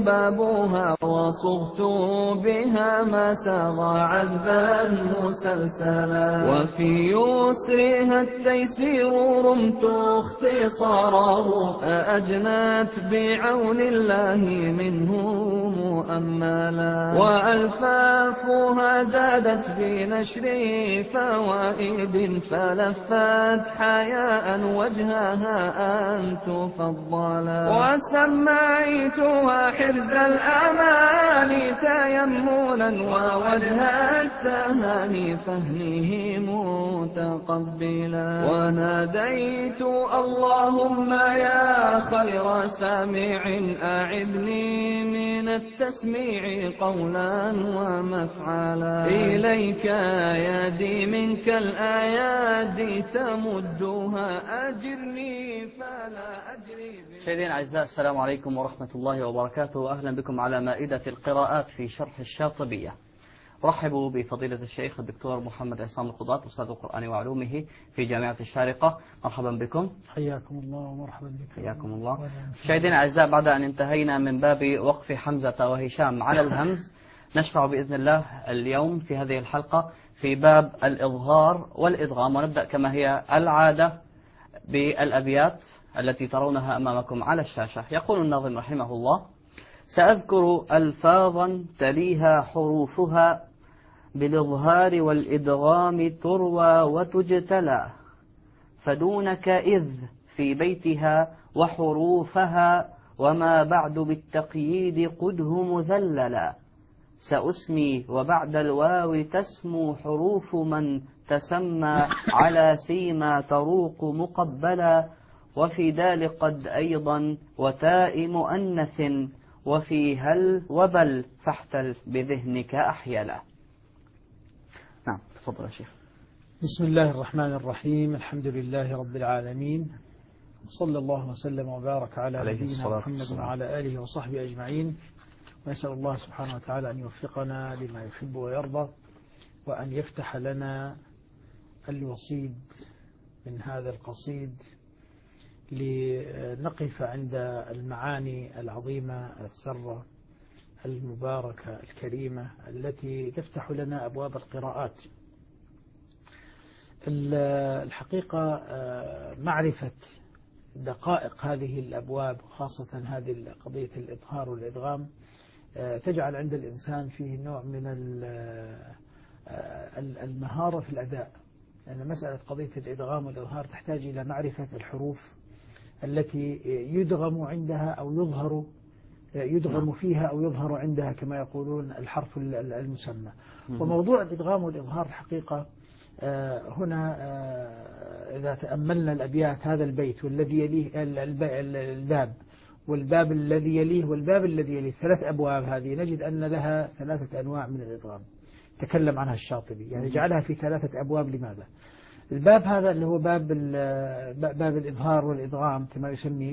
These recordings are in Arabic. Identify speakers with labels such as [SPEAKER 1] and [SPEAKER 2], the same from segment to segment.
[SPEAKER 1] بابها وصغت بها ما ساغ عذبا مسلسلا، وفي يسرها التيسير رمت اختصاره، أجنت بعون الله منه مؤملا، وألفافها زادت بنشر فوائد فلفت حياء وجهها أن تفضلا، وسميتها حرز الأمان تيمنا ووجه التهاني فهمه متقبلا، وناديت اللهم يا خير سامع أعذني من التسميع قولا ومفعلا، إليك يدي منك الآيات تمدها أجرني فلا أجري.
[SPEAKER 2] مشاهدينا الأعزاء، السلام عليكم ورحمة الله وبركاته، وأهلا بكم على مائدة القراءات في شرح الشاطبية. رحبوا بفضيلة الشيخ الدكتور محمد عصام القضاة، أستاذ القرآن وعلومه في جامعة الشارقة. مرحبا بكم.
[SPEAKER 3] حياكم الله ومرحبا بك.
[SPEAKER 2] حياكم الله. مشاهدينا الأعزاء، بعد أن انتهينا من باب وقف حمزة وهشام على الهمز، نشرع بإذن الله اليوم في هذه الحلقة في باب الإظهار والإدغام، ونبدأ كما هي العادة بالأبيات التي ترونها أمامكم على الشاشة. يقول الناظم رحمه الله: سأذكر ألفاظا تليها حروفها بالإظهار والإدغام تروى وتجتلى، فدونك إذ في بيتها وحروفها، وما بعد بالتقييد قده مذللا، سأسمي وبعد الواو تسمو حروف من تسمى على سيما تروق مقبلا، وفي دال قد أيضا وتاء مؤنث، وفي هل وبل فاحتل بذهنك أحيلا. نعم، تفضل يا شيخ.
[SPEAKER 3] بسم الله الرحمن الرحيم، الحمد لله رب العالمين، وصلى الله وسلم وبارك على نبينا محمد وعلى آله وصحبه أجمعين، ونسأل الله سبحانه وتعالى أن يوفقنا لما يحب ويرضى، وأن يفتح لنا الوصيد من هذا القصيد لنقف عند المعاني العظيمة الثرة المباركة الكريمة التي تفتح لنا أبواب القراءات. الحقيقة معرفة دقائق هذه الأبواب، خاصة هذه قضية الإظهار والإدغام، تجعل عند الإنسان فيه نوع من المهارة في الأداء، لأن مسألة قضية الإدغام والإظهار تحتاج إلى معرفة الحروف التي يدغم عندها أو يدغم فيها أو يظهر عندها، كما يقولون الحرف المسمى. وموضوع الإدغام والإظهار الحقيقة هنا إذا تأملنا الأبيات، هذا البيت والذي يليه الباب والباب الذي يليه والباب الذي يليه، 3 أبواب هذه، نجد أن لها 3 أنواع من الإدغام تكلم عنها الشاطبي، يعني جعلها في 3 أبواب. لماذا؟ الباب هذا اللي هو باب الإظهار والإدغام كما يسميه،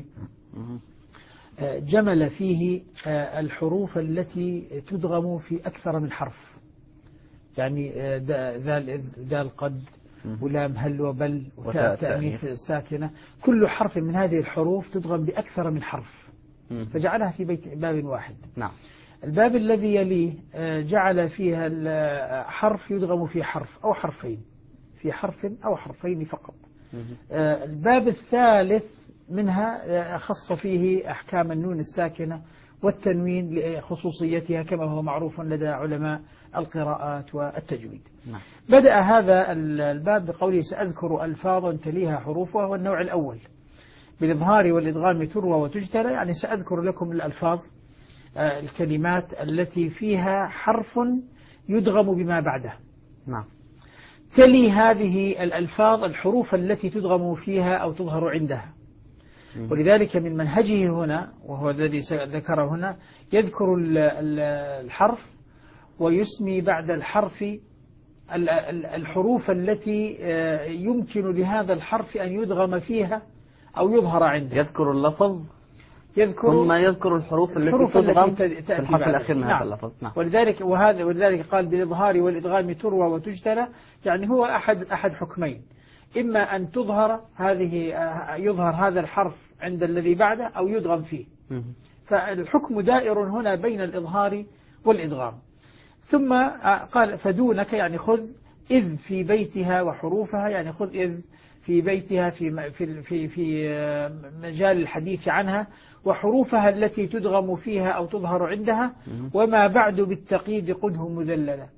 [SPEAKER 3] جمل فيه الحروف التي تدغم في أكثر من حرف، يعني دال قد ولام هل وبل وتاء تأنيث الساكنة، كل حرف من هذه الحروف تدغم بأكثر من حرف، فجعلها في باب واحد.
[SPEAKER 2] نعم.
[SPEAKER 3] الباب الذي يليه جعل فيها حرف يدغم في حرف أو حرفين، في حرف أو حرفين فقط. الباب الثالث منها خص فيه أحكام النون الساكنة والتنوين لخصوصيتها كما هو معروف لدى علماء القراءات والتجويد.
[SPEAKER 2] نعم.
[SPEAKER 3] بدأ هذا الباب بقوله: سأذكر ألفاظا تليها حروفها، والنوع الأول بالإظهار والإدغام تروى وتجتلى، يعني سأذكر لكم الألفاظ الكلمات التي فيها حرف يدغم بما بعده.
[SPEAKER 2] نعم.
[SPEAKER 3] تلي هذه الألفاظ الحروف التي تدغم فيها أو تظهر عندها، ولذلك من منهجه هنا، وهو الذي ذكره هنا، يذكر الحرف ويسمي بعد الحرف الحروف التي يمكن لهذا الحرف أن يدغم فيها أو يظهر عنده.
[SPEAKER 2] يذكر اللفظ ثم يذكر الحروف التي تدغم في الحرف الأخير من هذا اللفظ.
[SPEAKER 3] نعم. ولذلك قال بالإظهار والإدغام تروى وتجتلى، يعني هو أحد حكمين، إما أن تظهر يظهر هذا الحرف عند الذي بعده أو يدغم فيه. فالحكم دائر هنا بين الإظهار والإدغام. ثم قال فدونك يعني خذ إذ في بيتها وحروفها، يعني خذ إذ في بيتها في مجال الحديث عنها، وحروفها التي تدغم فيها أو تظهر عندها، وما بعد بالتقييد قده مذللا.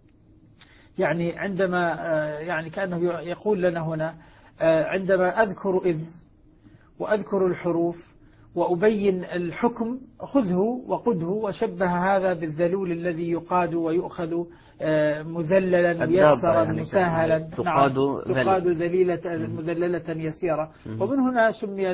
[SPEAKER 3] يعني عندما يعني كأنه يقول لنا هنا عندما أذكر إذ وأذكر الحروف وأبين الحكم خذه وقده، وشبه هذا بالذلول الذي يقاد ويؤخذ مذللا ميسرا يعني مسهلا، تقاد ذليلة مذللة يسيرة. ومن هنا سمي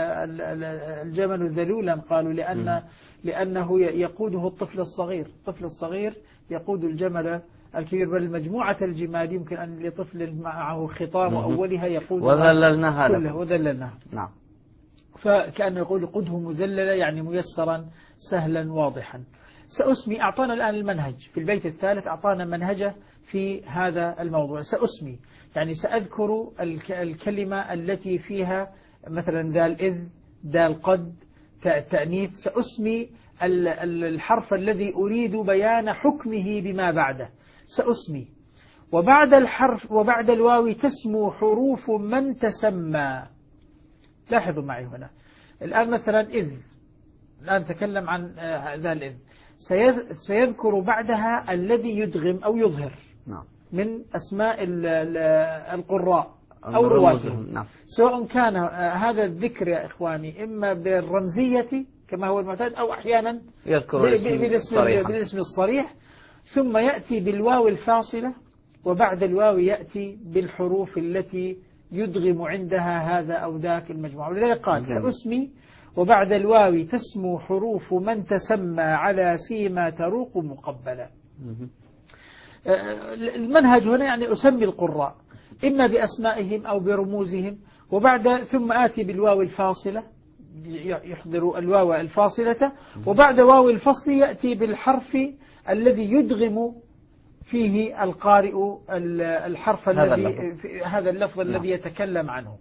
[SPEAKER 3] الجمل ذلولا، قالوا لأنه يقوده الطفل الصغير. الطفل الصغير يقود الجمل الكبير، بل مجموعة الجمال يمكن أن لطفل معه خطام أولها يقود
[SPEAKER 2] وذللناها
[SPEAKER 3] كلها وذللناها.
[SPEAKER 2] نعم.
[SPEAKER 3] فكأنه يقول قده مذللا يعني ميسرا سهلا واضحا. سأسمي، أعطانا الآن المنهج في البيت الثالث، أعطانا منهجه في هذا الموضوع. سأسمي يعني سأذكر الكلمة التي فيها مثلا ذا الإذ، ذا القد، تاء التأنيث. سأسمي الحرف الذي أريد بيان حكمه بما بعده. سأسمي، وبعد الحرف وبعد الواو تسمو حروف من تسمى. لاحظوا معي هنا الآن مثلا إذ، الآن تكلم عن ذا الإذ، سيذكر بعدها الذي يدغم أو يظهر من أسماء القراء أو رواتهم، سواء كان هذا الذكر يا إخواني إما بالرمزية كما هو المعتاد، أو أحيانا
[SPEAKER 2] يذكر
[SPEAKER 3] بالاسم الصريح، ثم يأتي بالواو الفاصلة، وبعد الواو يأتي بالحروف التي يدغم عندها هذا أو ذاك المجموعة. ولذلك قال سأسمي وبعد الواو تسمو حروف من تسمى على سيما تروق مقبلا. المنهج هنا يعني أسمي القراء إما بأسمائهم أو برموزهم، وبعد ثم آتي بالواو الفاصلة، يحضر الواو الفاصلة، وبعد واو الفصل يأتي بالحرف الذي يدغم فيه القارئ الحرف الذي هذا اللفظ الذي يتكلم عنه.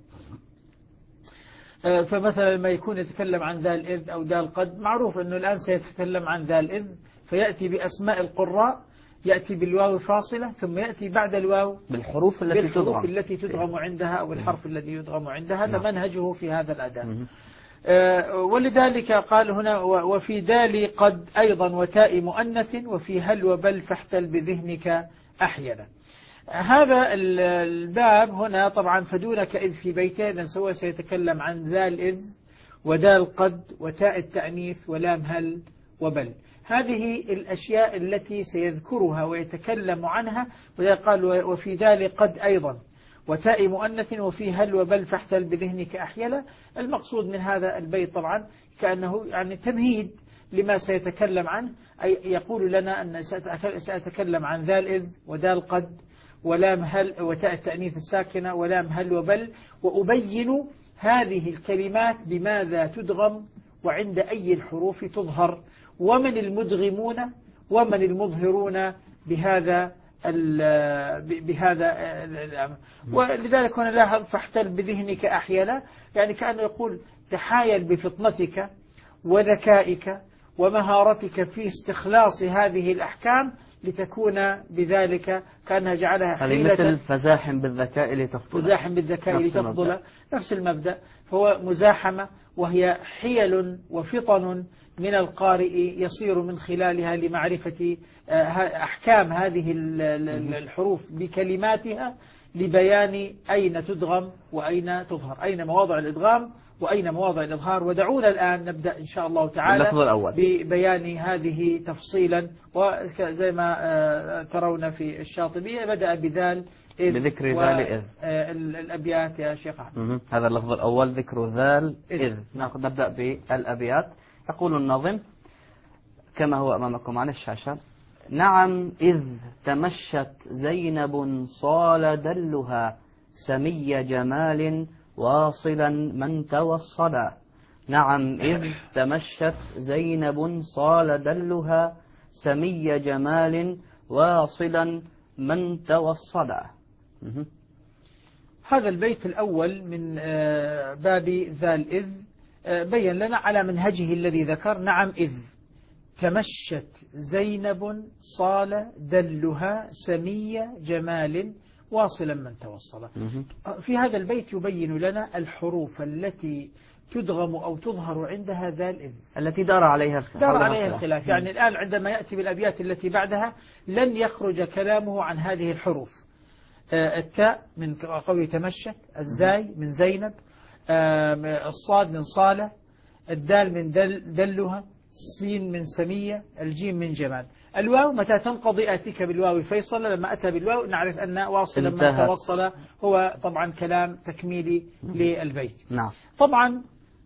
[SPEAKER 3] فمثلا لما يكون يتكلم عن ذا الإذ أو ذا القد، معروف أنه الآن سيتكلم عن ذا الإذ، فيأتي بأسماء القراء، يأتي بالواو فاصلة، ثم يأتي بعد الواو
[SPEAKER 2] بالحروف
[SPEAKER 3] التي تدغم عندها أو الحرف الذي يدغم عندها. هذا منهجه في هذا الأداء. ولذلك قال هنا وفي دال قد أيضا وتاء مؤنث، وفي هل وبل فاحتل بذهنك أحيانا. هذا الباب هنا طبعا فدونك إذ في بيته، إذن سوى سيتكلم عن ذا الإذ وذا القد وتاء التأنيث ولام هل وبل. هذه الأشياء التي سيذكرها ويتكلم عنها. وذلك قال وفي دال قد أيضا وتاء مؤنث، وفي هل وبل فاحتل بذهنك أحيلا. المقصود من هذا البيت طبعا كأنه يعني تمهيد لما سيتكلم عنه، أي يقول لنا أن سأتكلم عن ذا الإذ وذا القد ولام هل وتاء التأنيث الساكنة ولام هل وبل، وأبين هذه الكلمات بماذا تدغم وعند أي الحروف تظهر، ومن المدغمون ومن المظهرون بهذا الأمر. ولذلك هنا لاحظ فاحتل بذهنك أحيانا، يعني كأنه يقول تحايل بفطنتك وذكائك ومهارتك في استخلاص هذه الأحكام لتكون بذلك كأنها جعلها حيلة،
[SPEAKER 2] مثل فزاحم بالذكاء
[SPEAKER 3] لتفضل، نفس المبدأ. فهو مزاحمة، وهي حيل وفطن من القارئ يصير من خلالها لمعرفة أحكام هذه الحروف بكلماتها، لبيان أين تدغم وأين تظهر، أين مواضع الإدغام وأين مواضع الإظهار. ودعونا الآن نبدأ إن شاء الله تعالى ببيان هذه تفصيلا. وزي ما ترون في الشاطبية بدأ بذال
[SPEAKER 2] بذكر ذال إذ
[SPEAKER 3] الأبيات يا شيخ أحمد.
[SPEAKER 2] هذا اللفظ الأول ذكر ذال إذ. نبدأ بالأبيات. يقول الناظم كما هو أمامكم على الشاشة: نعم إذ تمشت زينب صال دلها سمي جمال واصلا من توصلا. نعم إذ تمشت زينب صال دلها سمي جمال واصلا من توصلا.
[SPEAKER 3] هذا البيت الأول من باب ذا الإذ بين لنا على منهجه الذي ذكر: نعم إذ تمشت زينب صال دلها سمي جمال واصلا من توصل. في هذا البيت يبين لنا الحروف التي تدغم أو تظهر عندها ذا الإذ
[SPEAKER 2] التي دار عليها
[SPEAKER 3] الخلاف. يعني الآن عندما يأتي بالأبيات التي بعدها لن يخرج كلامه عن هذه الحروف. التاء من قول تمشت، الزاي من زينب، الصاد من صالة، الدال من دلها، السين من سمية، الجيم من جمال. الواو متى تنقضي آتيك بالواو فيصل، لما أتى بالواو نعرف أن واصلا من توصل هو طبعا كلام تكميلي للبيت.
[SPEAKER 2] نعم.
[SPEAKER 3] طبعا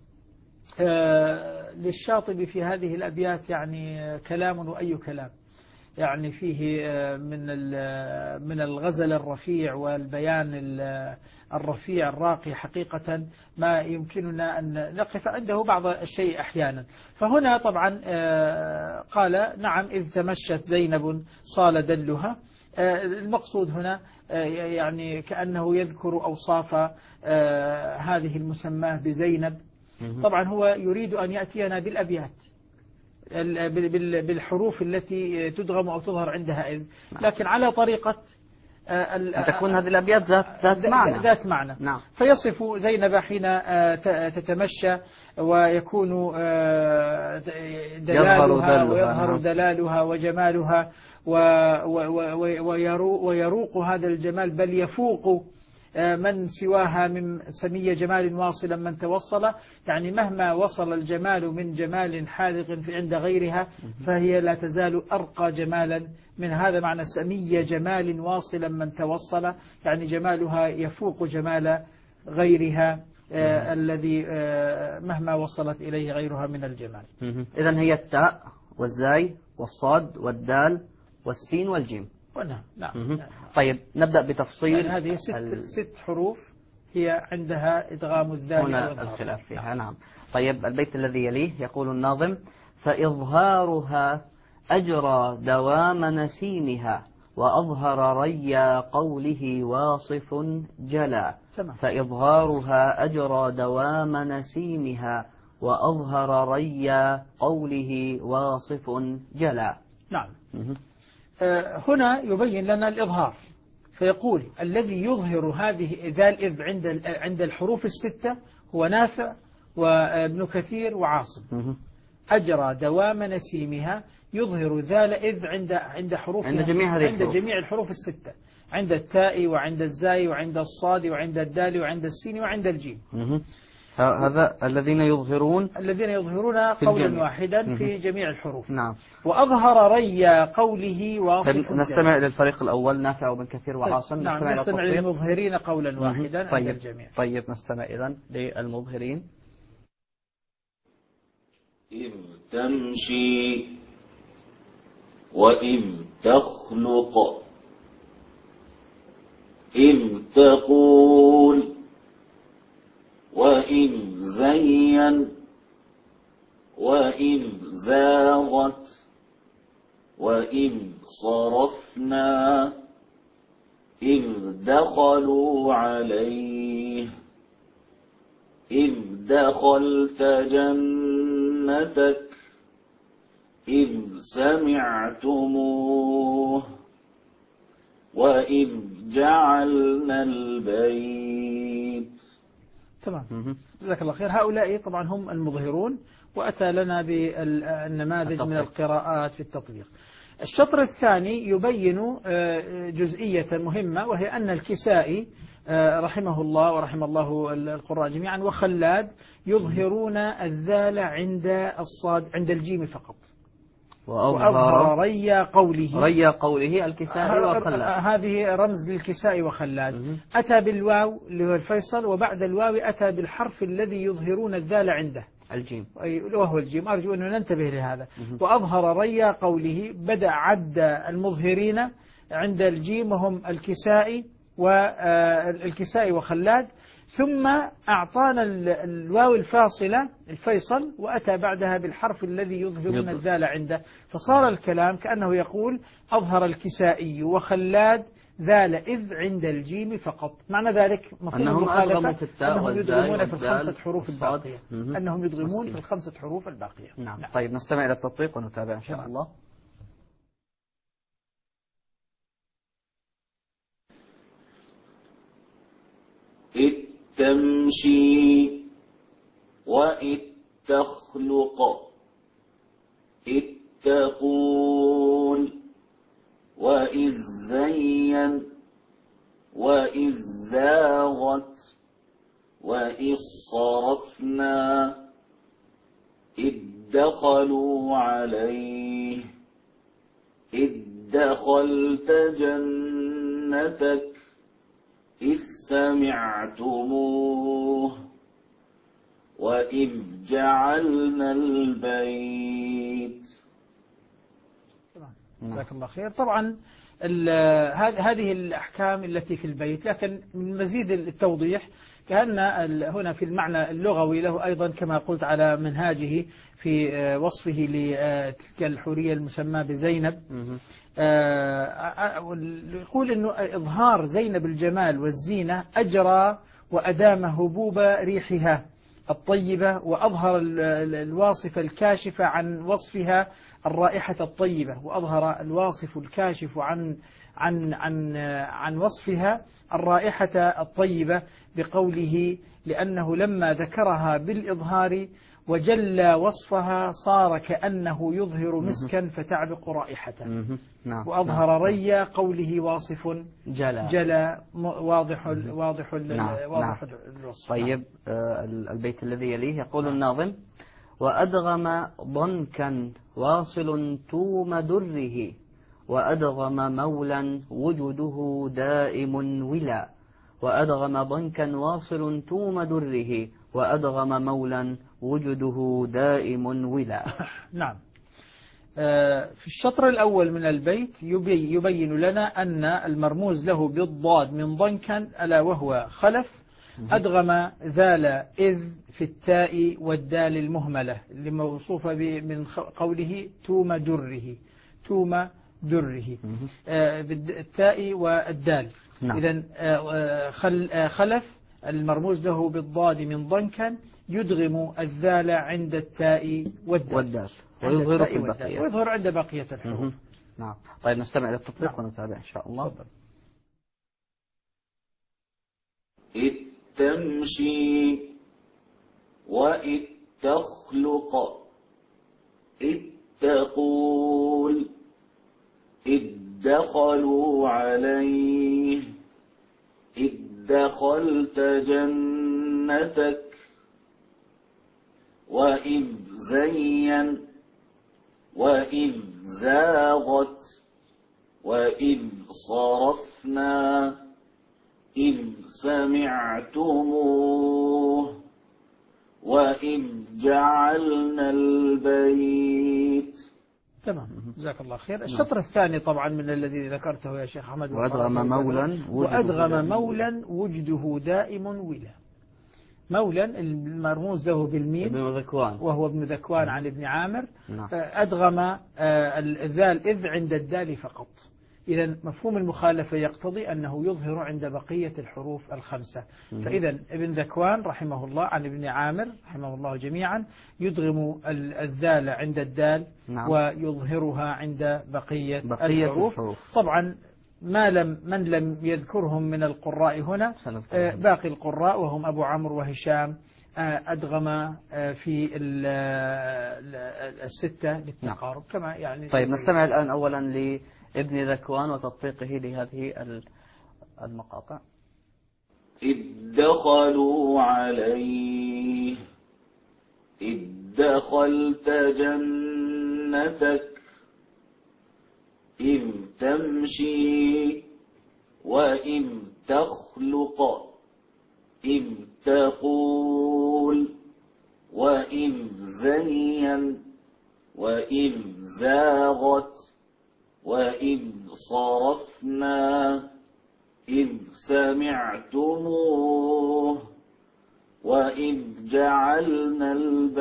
[SPEAKER 3] للشاطبي في هذه الأبيات يعني كلام وأي كلام، يعني فيه من الغزل الرفيع والبيان الرفيع الراقي حقيقة ما يمكننا أن نقف عنده بعض الشيء أحيانا. فهنا طبعا قال: نعم إذ تمشت زينب صال دلها. المقصود هنا يعني كأنه يذكر أوصاف هذه المسماة بزينب. طبعا هو يريد أن يأتينا بالأبيات بالحروف التي تدغم أو تظهر عندها إذ، لكن على طريقة
[SPEAKER 2] تكون هذه الأبيات ذات معنى.
[SPEAKER 3] نعم. فيصف زينب حين تتمشى ويكون دلالها ويظهر دلالها وجمالها ويروق هذا الجمال، بل يفوق من سواها من سمي جمال واصلا من توصل. يعني مهما وصل الجمال من جمال حاذق عند غيرها فهي لا تزال أرقى جمالا من هذا معنى سمي جمال واصلا من توصل، يعني جمالها يفوق جمال غيرها الذي مهما وصلت إليه غيرها من الجمال.
[SPEAKER 2] إذن هي التاء والزاي والصاد والدال والسين والجيم.
[SPEAKER 3] نعم.
[SPEAKER 2] طيب نبدأ بتفصيل.
[SPEAKER 3] يعني هذه ست حروف هي عندها إدغام الذال
[SPEAKER 2] هنا الخلاف فيها. نعم. طيب البيت الذي يليه يقول الناظم: فإظهارها أجرى دوام نسيمها وأظهر ريا قوله واصف جلا. فإظهارها أجرى دوام نسيمها وأظهر ريا قوله واصف جلا.
[SPEAKER 3] نعم. هنا يبين لنا الإظهار، فيقول: الذي يظهر هذه ذا الإذ عند الحروف الستة هو نافع وابن كثير وعاصم. أجرى دوام نسيمها يظهر ذا الإذ عند حروف
[SPEAKER 2] عند
[SPEAKER 3] جميع الحروف الستة، عند التاء وعند الزاي وعند الصاد وعند الدال وعند السين وعند الجيم.
[SPEAKER 2] هذا الذين يظهرون
[SPEAKER 3] قولا واحدا في جميع الحروف.
[SPEAKER 2] نعم.
[SPEAKER 3] وأظهر ريا قوله واصف.
[SPEAKER 2] نستمع للفريق الأول نافع وابن كثير وعاصم.
[SPEAKER 3] نعم. نستمع للمظهرين قولا واحدا عند الجميع.
[SPEAKER 2] طيب نستمع إذن للمظهرين.
[SPEAKER 4] إذ تمشي وإذ تخلق إذ تقول وإذ زين وإذ زاغت وإذ صرفنا إذ دخلوا عليه إذ دخلت جنتك إذ سمعتموه وإذ جعلنا البيت.
[SPEAKER 3] تمام. جزاك الله خير. هؤلاء طبعا هم المظهرون، وأتى لنا بالنماذج من القراءات في التطبيق. الشطر الثاني يبين جزئية مهمة، وهي أن الكسائي رحمه الله ورحم الله القراء جميعا وخلاد يظهرون الذال عند الجيم فقط، وأظهر ريا
[SPEAKER 2] قوله الكسائي وخلاد.
[SPEAKER 3] هذه رمز للكسائي وخلاد. أتى بالواو اللي هو الفيصل، وبعد الواو أتى بالحرف الذي يظهرون الذال عنده
[SPEAKER 2] الجيم،
[SPEAKER 3] وهو الجيم. أرجو أن ننتبه لهذا. وأظهر ريا قوله، بدأ عد المظهرين عند الجيم وهم الكسائي وخلاد، ثم أعطانا الواو الفاصلة الفيصل، وأتى بعدها بالحرف الذي يظهرون الذال عنده. فصار الكلام كأنه يقول: أظهر الكسائي وخلاد ذال إذ عند الجيم فقط. معنى ذلك مفهوم المخالفة
[SPEAKER 2] في التاء
[SPEAKER 3] أنهم
[SPEAKER 2] والزاي
[SPEAKER 3] يدغمون في
[SPEAKER 2] والدال
[SPEAKER 3] الخمسة حروف
[SPEAKER 2] والصاد.
[SPEAKER 3] الباقية، أنهم يدغمون في الخمسة حروف الباقية.
[SPEAKER 2] نعم. طيب نستمع إلى التطبيق ونتابع إن شاء الله.
[SPEAKER 4] إذ تمشي وإذ تخلق إذ تقول وإذ زين وإذ زاغت وإذ صرفنا إذ دخلوا عليه إذ دخلت جنتك إذ سمعتموه وإذ جعلنا البيت.
[SPEAKER 3] جزاك الله خير. طبعا هذه الأحكام التي في البيت، لكن من مزيد التوضيح كأن هنا في المعنى اللغوي له أيضا كما قلت على منهاجه في وصفه لتلك الحورية المسماة بزينب. يقول أنه إظهار زينب الجمال والزينة أجرى وأدام هبوب ريحها الطيبة، وأظهر الواصف الكاشف عن وصفها الرائحة الطيبة، وأظهر الواصف الكاشف عن وصفها الرائحة الطيبة بقوله لأنه لما ذكرها بالإظهار وجلى وصفها صار كأنه يظهر مسكا فتعبق رائحته. وأظهر ري قوله واصف جلى واضح الوصف.
[SPEAKER 2] طيب البيت الذي يليه يقول الناظم: وأدغم ضنكا واصل توم دره وأدغم مولا وجده دائم ولا. وأدغم ضنكا واصل توم دره وأدغم مولا وجده دائم ولا.
[SPEAKER 3] نعم. في الشطر الأول من البيت يبين لنا أن المرموز له بالضاد من ضنكا ألا وهو خلف أدغم ذال إذ في التاء والدال المهملة اللي موصوفة من قوله توم دره بالتاء والدال. إذن خلف المرموز له بالضاد من ضنكا يدغم الذال عند التاء والدال
[SPEAKER 2] ويظهر في البقية،
[SPEAKER 3] ويظهر عند بقية الحروف.
[SPEAKER 2] نعم. طيب نستمع إلى التطبيق ونتابع إن شاء الله.
[SPEAKER 4] إذ تمشي وإذ تخلق إذ تقول إذ دخلوا عليه إذ دخلت جنتك وإذ زين وإذ زاغت وإذ صرفنا إذ سمعتموه وإذ جعلنا البيت.
[SPEAKER 3] تمام. جزاك الله خير. الشطر الثاني طبعا من الذي ذكرته يا شيخ أحمد: وأدغم مولا وجده دائم ولا. مولا المرموز له بالميم وهو ابن ذكوان عن ابن عامر. أدغم الذال إذ عند الدال فقط. إذا مفهوم المخالفة يقتضي أنه يظهر عند بقية الحروف الخمسة. فإذا ابن ذكوان رحمه الله عن ابن عامر رحمه الله جميعا يدغم الذال عند الدال ويظهرها عند بقية الحروف. طبعا من لم يذكرهم من القراء هنا باقي القراء وهم أبو عمرو وهشام أدغم في الستة للتقارب كما يعني.
[SPEAKER 2] طيب نستمع الآن أولا لابن ذكوان وتطبيقه لهذه المقاطع.
[SPEAKER 4] إذ دخلوا عليه إذ دخلت جنتك إذ تمشي وإذ تخلق إذ تقول وإذ زين وإذ زاغت وإذ صرفنا إذ سمعتموه وإذ جعلنا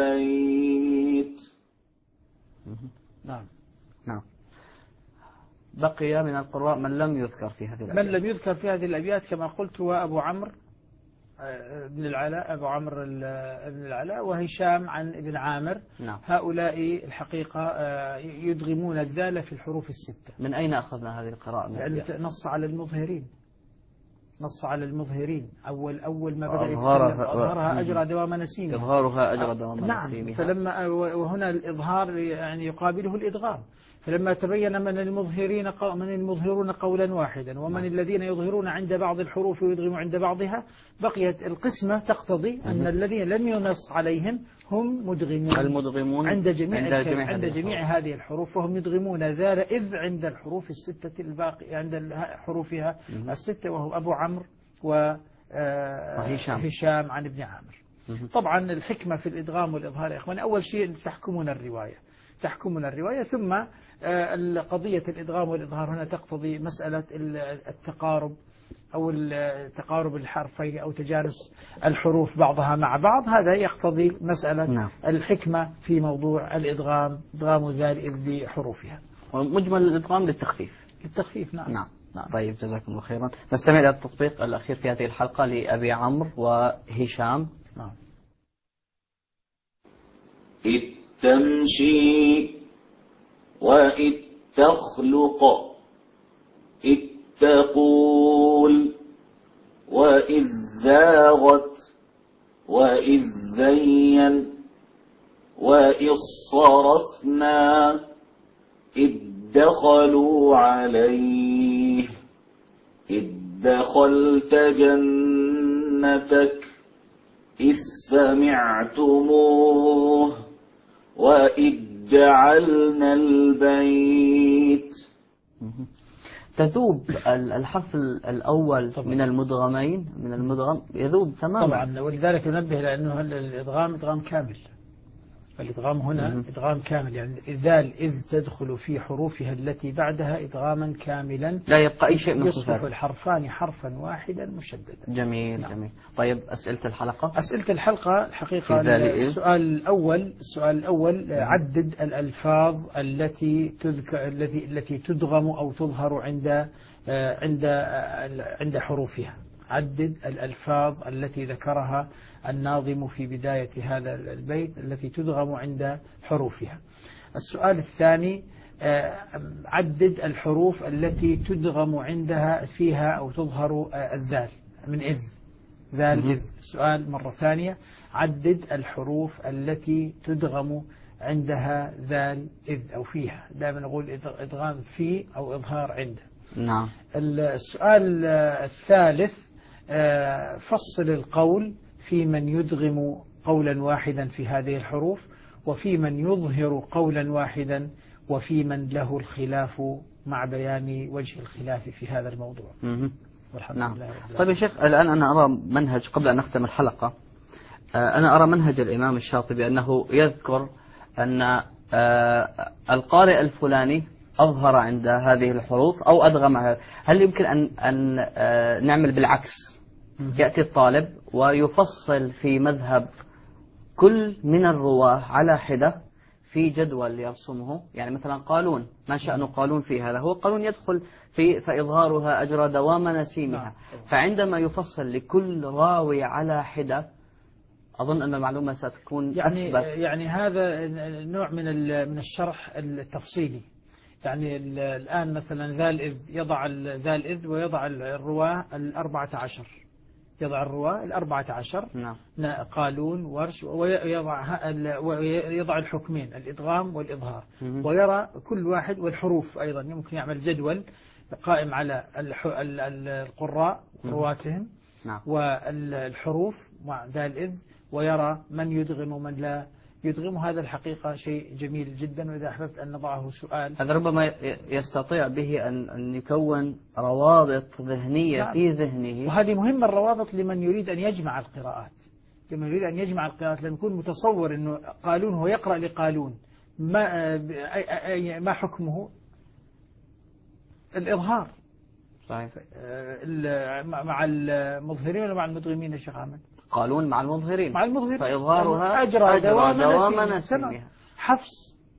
[SPEAKER 4] البيت.
[SPEAKER 3] نعم.
[SPEAKER 2] بقي من القراء من لم يذكر في هذه الأبيات.
[SPEAKER 3] من لم يذكر في هذه الأبيات كما قلت هو أبو عمرو بن العلاء، أبو عمرو بن العلاء، وهشام عن ابن عامر.
[SPEAKER 2] نعم.
[SPEAKER 3] هؤلاء الحقيقة يدغمون الذال في الحروف الستة.
[SPEAKER 2] من أين أخذنا هذه القراءة؟
[SPEAKER 3] لأنه نص على المظهرين، نص على المظهرين. أول ما بدأ يتكلم أظهرها أجرى دوام نسيمها.
[SPEAKER 2] إظهارها أجرى دوام نسيمها.
[SPEAKER 3] نعم. فلما وهنا الإظهار يعني يقابله الإدغام. فلما تبين من المظهرون قولا واحدا ومن الذين يظهرون عند بعض الحروف ويدغموا عند بعضها، بقيت القسمة تقتضي أن الذين لم ينص عليهم هم مدغمون،
[SPEAKER 2] المدغمون
[SPEAKER 3] عند جميع هذه الحروف، وهم يدغمون ذال إذ عند الحروف الستة الباقي، عند حروفها الستة، وهو أبو عمرو وهشام عن ابن عامر. طبعا الحكمة في الإدغام والإظهار يا إخواني، أول شيء تحكمون الرواية، ثم قضية الإدغام والإظهار هنا تقتضي مسألة التقارب أو تقارب الحرفين أو تجانس الحروف بعضها مع بعض. هذا يقتضي مسألة الحكمة في موضوع الإدغام، إدغام ذال إذ بحروفها.
[SPEAKER 2] ومجمل الإدغام للتخفيف.
[SPEAKER 3] نعم.
[SPEAKER 2] طيب، جزاكم الله خيرا. نستمع إلى التطبيق الأخير في هذه الحلقة لأبي عمرو وهشام.
[SPEAKER 3] نعم.
[SPEAKER 4] تمشي وإذ تخلق، إذ تقول، وإذ زاغت، وإذ زين، وإذ صرفنا، إذ دخلوا عليه، إذ دخلت جنتك، إذ سمعتموه، وإذ جعلنا البيت.
[SPEAKER 2] تذوب الحرف الأول طبعا. من المدغم يذوب تماما
[SPEAKER 3] طبعا، ولذلك ننبه لأنه الإدغام إدغام كامل. الإدغام هنا إدغام كامل، يعني ذال إذ تدخل في حروفها التي بعدها إدغاما كاملا،
[SPEAKER 2] لا يبقى أي شيء من
[SPEAKER 3] يصبح الحرفان حرفا واحدا مشددا.
[SPEAKER 2] جميل.
[SPEAKER 3] نعم.
[SPEAKER 2] جميل. طيب، أسئلة الحلقة
[SPEAKER 3] الحقيقة السؤال الأول عدد الألفاظ التي تدغم أو تظهر عند حروفها. عدد الألفاظ التي ذكرها الناظم في بداية هذا البيت التي تدغم عند حروفها. السؤال الثاني عدد الحروف التي تدغم عندها فيها أو تظهر الذال من إذ، ذال إذ. سؤال مرة ثانية، عدد الحروف التي تدغم عندها ذال إذ أو فيها. دائما نقول إدغام في أو إظهار عنده.
[SPEAKER 2] نعم.
[SPEAKER 3] السؤال الثالث فصل القول في من يدغم قولا واحدا في هذه الحروف، وفي من يظهر قولا واحدا، وفي من له الخلاف مع بيان وجه الخلاف في هذا الموضوع.
[SPEAKER 2] نعم. طيب يا شيخ، الآن أنا أرى منهج قبل أن نختم الحلقة. أنا أرى منهج الإمام الشاطبي أنه يذكر أن القارئ الفلاني أظهر عند هذه الحروف أو أدغمها. هل يمكن أن نعمل بالعكس؟ يأتي الطالب ويفصل في مذهب كل من الرواة على حدة في جدول يرسمه، يعني مثلا قالون، ما شأن قالون في هذا؟ هو قالون يدخل فإظهارها أجرى دوام نسيمها. فعندما يفصل لكل راوي على حدة أظن أن المعلومة ستكون أثبت.
[SPEAKER 3] يعني هذا نوع من الشرح التفصيلي. يعني الآن مثلا ذال إذ يضع ذال إذ ويضع الرواة 14، يضع الرواة 14.
[SPEAKER 2] نعم.
[SPEAKER 3] قالون ورش، ويضع الحكمين الإدغام والإظهار، ويرى كل واحد، والحروف أيضا يمكن يعمل جدول قائم على القراء رواتهم.
[SPEAKER 2] نعم.
[SPEAKER 3] والحروف مع ذال إذ، ويرى من يدغم ومن لا يدغم. هذا الحقيقة شيء جميل جدا، وإذا أحببت أن نضعه سؤال،
[SPEAKER 2] هذا ربما يستطيع به أن يكون روابط ذهنية. نعم. في ذهنه،
[SPEAKER 3] وهذه مهمة الروابط لمن يريد أن يجمع القراءات. لمن يكون متصور أنه قالون هو يقرأ لقالون، ما حكمه؟ الإظهار.
[SPEAKER 2] صحيح.
[SPEAKER 3] مع المظهرين ولا مع المدغمين يا شيخ أحمد؟
[SPEAKER 2] قالون مع المظهرين.
[SPEAKER 3] مع المظهرين.
[SPEAKER 2] فإظهارها
[SPEAKER 3] أجرى دوام نسيمها.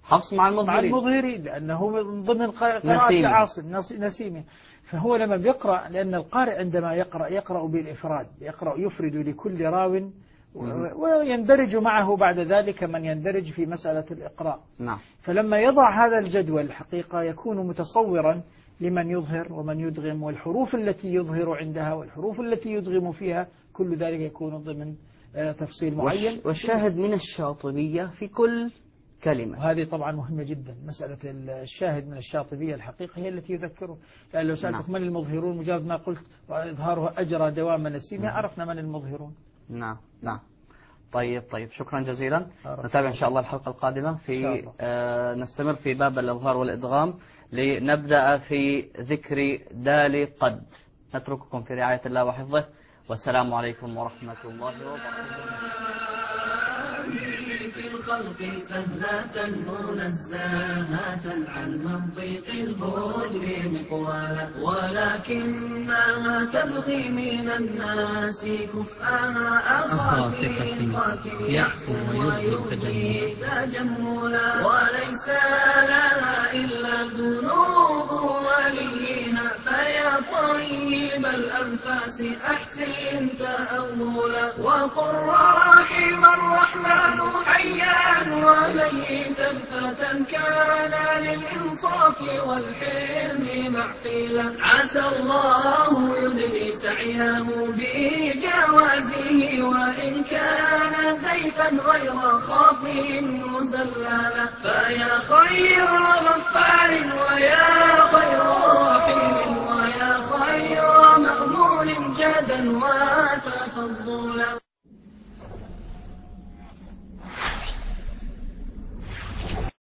[SPEAKER 2] حفص مع
[SPEAKER 3] مع
[SPEAKER 2] المظهرين.
[SPEAKER 3] المظهرين، لأنه من ضمن قراءة عاصم نسيمة. فهو لما بيقرأ، لأن القارئ عندما يقرأ بالإفراد، يفرد لكل راو ويندرج معه بعد ذلك من يندرج في مسألة الإقراء.
[SPEAKER 2] نعم.
[SPEAKER 3] فلما يضع هذا الجدول الحقيقة يكون متصورا لمن يظهر ومن يدغم، والحروف التي يظهر عندها والحروف التي يدغم فيها، كل ذلك يكون ضمن تفصيل معين.
[SPEAKER 2] والشاهد من الشاطبية في كل كلمة،
[SPEAKER 3] وهذه طبعا مهمة جدا. مسألة الشاهد من الشاطبية الحقيقة هي التي يذكره، لأن لو سألتك من المظهرون، مجرد ما قلت وإظهاره أجرى دوام نسيمة عرفنا من المظهرون.
[SPEAKER 2] نعم. طيب شكرا جزيلا. نتابع إن شاء الله الحلقة القادمة في نستمر في باب الإظهار والإدغام، لنبدأ في ذكر دال قد. نترككم في رعاية الله وحفظه، والسلام عليكم ورحمة الله وبركاته.
[SPEAKER 1] في الخلق سهلة منزهة عن منطق البجر مقوالا، ولكنها تبغي من الناس كفءها أخاطئة يعفو ويبغي تجملا، وليس لها إلا ذنوب وليها، فيا طيب الأنفاس أحسن تأولا، وقل رحم الرحمن حيا وميتا فتى كان للإنصاف والحلم معقلا، عسى الله يدري سعيه بجوازه، وإن كان زيفا غير خاف مزللا، فيا خير غفار ويا خير رحيم ويا خير مأمول جدا وتفضلا.